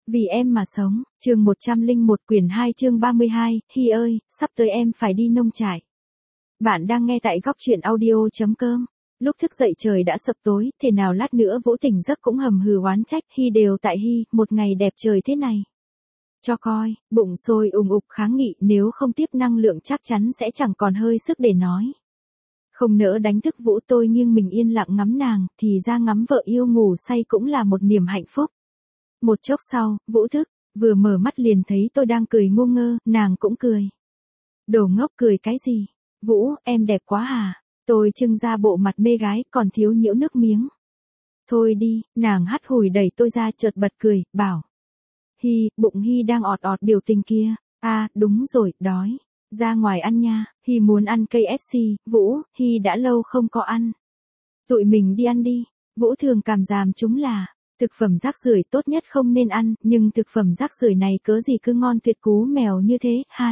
Vì em mà sống, chương 101 quyển 2 chương 32, Hi ơi, sắp tới em phải đi nông trại. Bạn đang nghe tại góc truyện audio.com. Lúc thức dậy trời đã sập tối, thế nào lát nữa Vũ tỉnh giấc cũng hầm hừ oán trách, Hi đều tại Hi, một ngày đẹp trời thế này. Cho coi, bụng sôi ùng ục kháng nghị nếu không tiếp năng lượng chắc chắn sẽ chẳng còn hơi sức để nói. Không nỡ đánh thức Vũ tôi nghiêng mình yên lặng ngắm nàng, thì ra ngắm vợ yêu ngủ say cũng là một niềm hạnh phúc. Một chốc sau, Vũ thức, vừa mở mắt liền thấy tôi đang cười ngu ngơ, nàng cũng cười. Đồ ngốc cười cái gì? Vũ, em đẹp quá hả? Tôi trưng ra bộ mặt mê gái còn thiếu nhiễu nước miếng. Thôi đi, nàng hắt hủi đẩy tôi ra chợt bật cười, bảo. Hi, bụng Hi đang ọt ọt biểu tình kia. À, đúng rồi, đói. Ra ngoài ăn nha, Hi muốn ăn KFC, Vũ, Hi đã lâu không có ăn. Tụi mình đi ăn đi. Vũ thường cảm giảm chúng là. Thực phẩm rác rưởi tốt nhất không nên ăn, nhưng thực phẩm rác rưởi này cớ gì cứ ngon tuyệt cú mèo như thế, hai.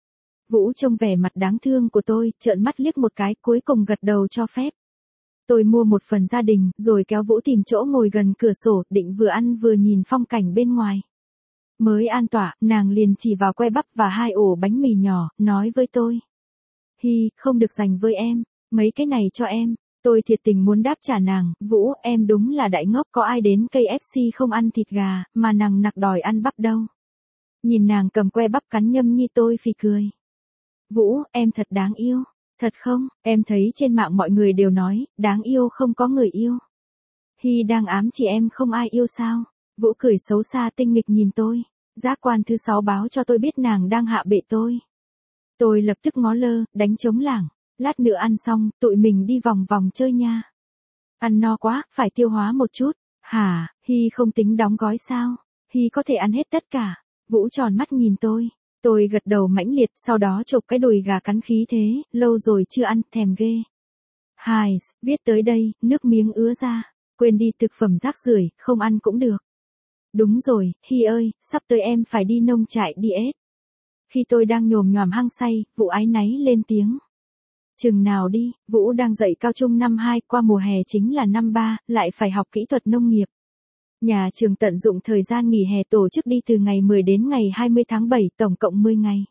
Vũ trông vẻ mặt đáng thương của tôi, trợn mắt liếc một cái, cuối cùng gật đầu cho phép. Tôi mua một phần gia đình, rồi kéo Vũ tìm chỗ ngồi gần cửa sổ, định vừa ăn vừa nhìn phong cảnh bên ngoài. Mới an tọa, nàng liền chỉ vào que bắp và 2 ổ bánh mì nhỏ, nói với tôi. Hi, không được dành với em, mấy cái này cho em. Tôi thiệt tình muốn đáp trả nàng, Vũ, em đúng là đại ngốc, có ai đến KFC không ăn thịt gà, mà nàng nặc đòi ăn bắp đâu. Nhìn nàng cầm que bắp cắn nhâm nhi tôi phì cười. Vũ, em thật đáng yêu. Thật không, em thấy trên mạng mọi người đều nói, đáng yêu không có người yêu. Hi đang ám chỉ em không ai yêu sao? Vũ cười xấu xa tinh nghịch nhìn tôi. Giác quan thứ 6 báo cho tôi biết nàng đang hạ bệ tôi. Tôi lập tức ngó lơ, đánh trống lảng. Lát nữa ăn xong, tụi mình đi vòng vòng chơi nha. Ăn no quá, phải tiêu hóa một chút. Hả, Hi không tính đóng gói sao? Hi có thể ăn hết tất cả. Vũ tròn mắt nhìn tôi. Tôi gật đầu mãnh liệt, sau đó chộp cái đùi gà cắn khí thế, lâu rồi chưa ăn, thèm ghê. Hai, viết tới đây, nước miếng ứa ra. Quên đi thực phẩm rác rưởi, không ăn cũng được. Đúng rồi, Hi ơi, sắp tới em phải đi nông trại diet. Khi tôi đang nhồm nhoàm hăng say, Vũ áy náy lên tiếng. Chừng nào đi, Vũ đang dạy cao trung năm 2, qua mùa hè chính là năm 3, lại phải học kỹ thuật nông nghiệp. Nhà trường tận dụng thời gian nghỉ hè tổ chức đi từ ngày 10 đến ngày 20 tháng 7, tổng cộng 10 ngày.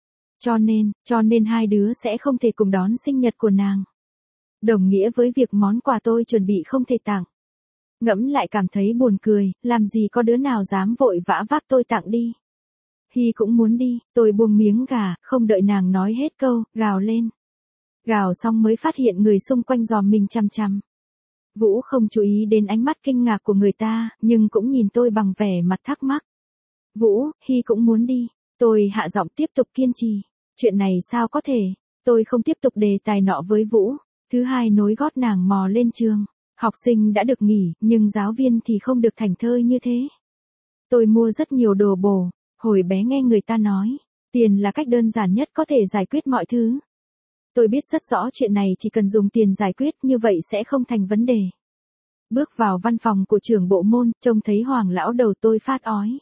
Cho nên hai đứa sẽ không thể cùng đón sinh nhật của nàng. Đồng nghĩa với việc món quà tôi chuẩn bị không thể tặng. Ngẫm lại cảm thấy buồn cười, làm gì có đứa nào dám vội vã vác tôi tặng đi. Hi cũng muốn đi, tôi buông miếng gà, không đợi nàng nói hết câu, gào lên. Gào xong mới phát hiện người xung quanh dòm mình chằm chằm. Vũ không chú ý đến ánh mắt kinh ngạc của người ta, nhưng cũng nhìn tôi bằng vẻ mặt thắc mắc. Vũ, Hi cũng muốn đi. Tôi hạ giọng tiếp tục kiên trì. Chuyện này sao có thể? Tôi không tiếp tục đề tài nọ với Vũ. Thứ hai nối gót nàng mò lên trường. Học sinh đã được nghỉ, nhưng giáo viên thì không được thảnh thơi như thế. Tôi mua rất nhiều đồ bổ. Hồi bé nghe người ta nói, tiền là cách đơn giản nhất có thể giải quyết mọi thứ. Tôi biết rất rõ chuyện này chỉ cần dùng tiền giải quyết, như vậy sẽ không thành vấn đề. Bước vào văn phòng của trưởng bộ môn, trông thấy Hoàng lão đầu tôi phát ói.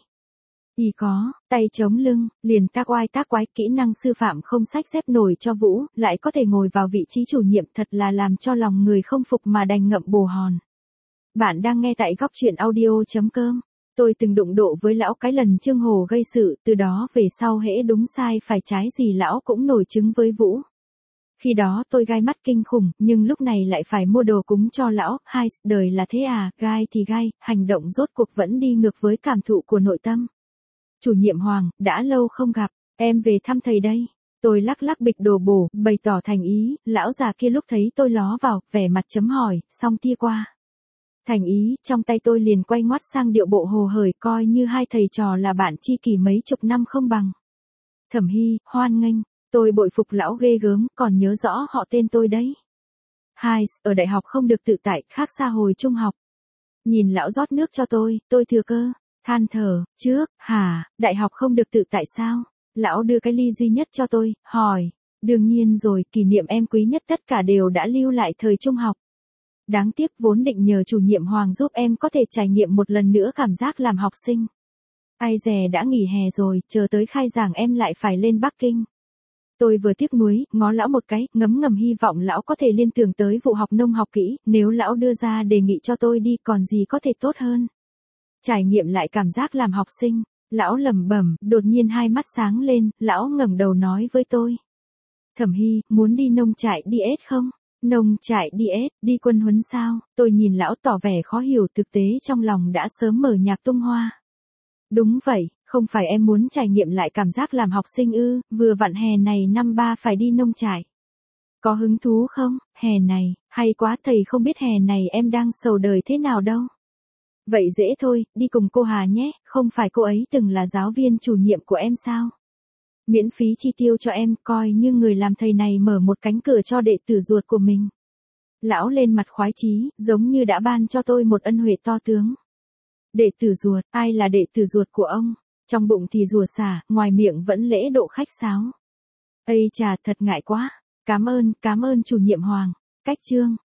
Y có, tay chống lưng, liền tác oai tác quái, kỹ năng sư phạm không xách xếp nổi cho Vũ, lại có thể ngồi vào vị trí chủ nhiệm, thật là làm cho lòng người không phục mà đành ngậm bồ hòn. Bạn đang nghe tại góc truyện audio.com. Tôi từng đụng độ với lão cái lần Trương Hồ gây sự, từ đó về sau hễ đúng sai phải trái gì lão cũng nổi chứng với Vũ. Khi đó tôi gai mắt kinh khủng, nhưng lúc này lại phải mua đồ cúng cho lão. Hai, đời là thế à, gai thì gai, hành động rốt cuộc vẫn đi ngược với cảm thụ của nội tâm. Chủ nhiệm Hoàng, đã lâu không gặp, em về thăm thầy đây. Tôi lắc lắc bịch đồ bổ, bày tỏ thành ý, lão già kia lúc thấy tôi ló vào, vẻ mặt chấm hỏi, xong tia qua. Thành ý, trong tay tôi liền quay ngoắt sang điệu bộ hồ hởi, coi như hai thầy trò là bạn tri kỷ mấy chục năm không bằng. Thẩm Hy, hoan nghênh. Tôi bội phục lão ghê gớm, còn nhớ rõ họ tên tôi đấy. Hai, ở đại học không được tự tại, khác xa hồi trung học. Nhìn lão rót nước cho tôi thừa cơ, than thở, trước, hả, đại học không được tự tại sao? Lão đưa cái ly duy nhất cho tôi, hỏi, đương nhiên rồi, kỷ niệm em quý nhất tất cả đều đã lưu lại thời trung học. Đáng tiếc vốn định nhờ chủ nhiệm Hoàng giúp em có thể trải nghiệm một lần nữa cảm giác làm học sinh. Ai dè đã nghỉ hè rồi, chờ tới khai giảng em lại phải lên Bắc Kinh. Tôi vừa tiếc nuối, ngó lão một cái, ngấm ngầm hy vọng lão có thể liên tưởng tới vụ học nông học kỹ, nếu lão đưa ra đề nghị cho tôi đi còn gì có thể tốt hơn. Trải nghiệm lại cảm giác làm học sinh. Lão lẩm bẩm, đột nhiên hai mắt sáng lên, lão ngẩng đầu nói với tôi. Thẩm Hy, muốn đi nông trại Diet không? Nông trại Diet, đi quân huấn sao? Tôi nhìn lão tỏ vẻ khó hiểu, thực tế trong lòng đã sớm mở nhạc tung hoa. Đúng vậy, không phải em muốn trải nghiệm lại cảm giác làm học sinh ư, vừa vặn hè này năm ba phải đi nông trại. Có hứng thú không? Hè này, hay quá, thầy không biết hè này em đang sầu đời thế nào đâu. Vậy dễ thôi, đi cùng cô Hà nhé, không phải cô ấy từng là giáo viên chủ nhiệm của em sao? Miễn phí chi tiêu cho em, coi như người làm thầy này mở một cánh cửa cho đệ tử ruột của mình. Lão lên mặt khoái chí, giống như đã ban cho tôi một ân huệ to tướng. Đệ tử ruột, ai là đệ tử ruột của ông? Trong bụng thì rùa xả, ngoài miệng vẫn lễ độ khách sáo. Ây chà, thật ngại quá. Cảm ơn chủ nhiệm Hoàng. Cách chương.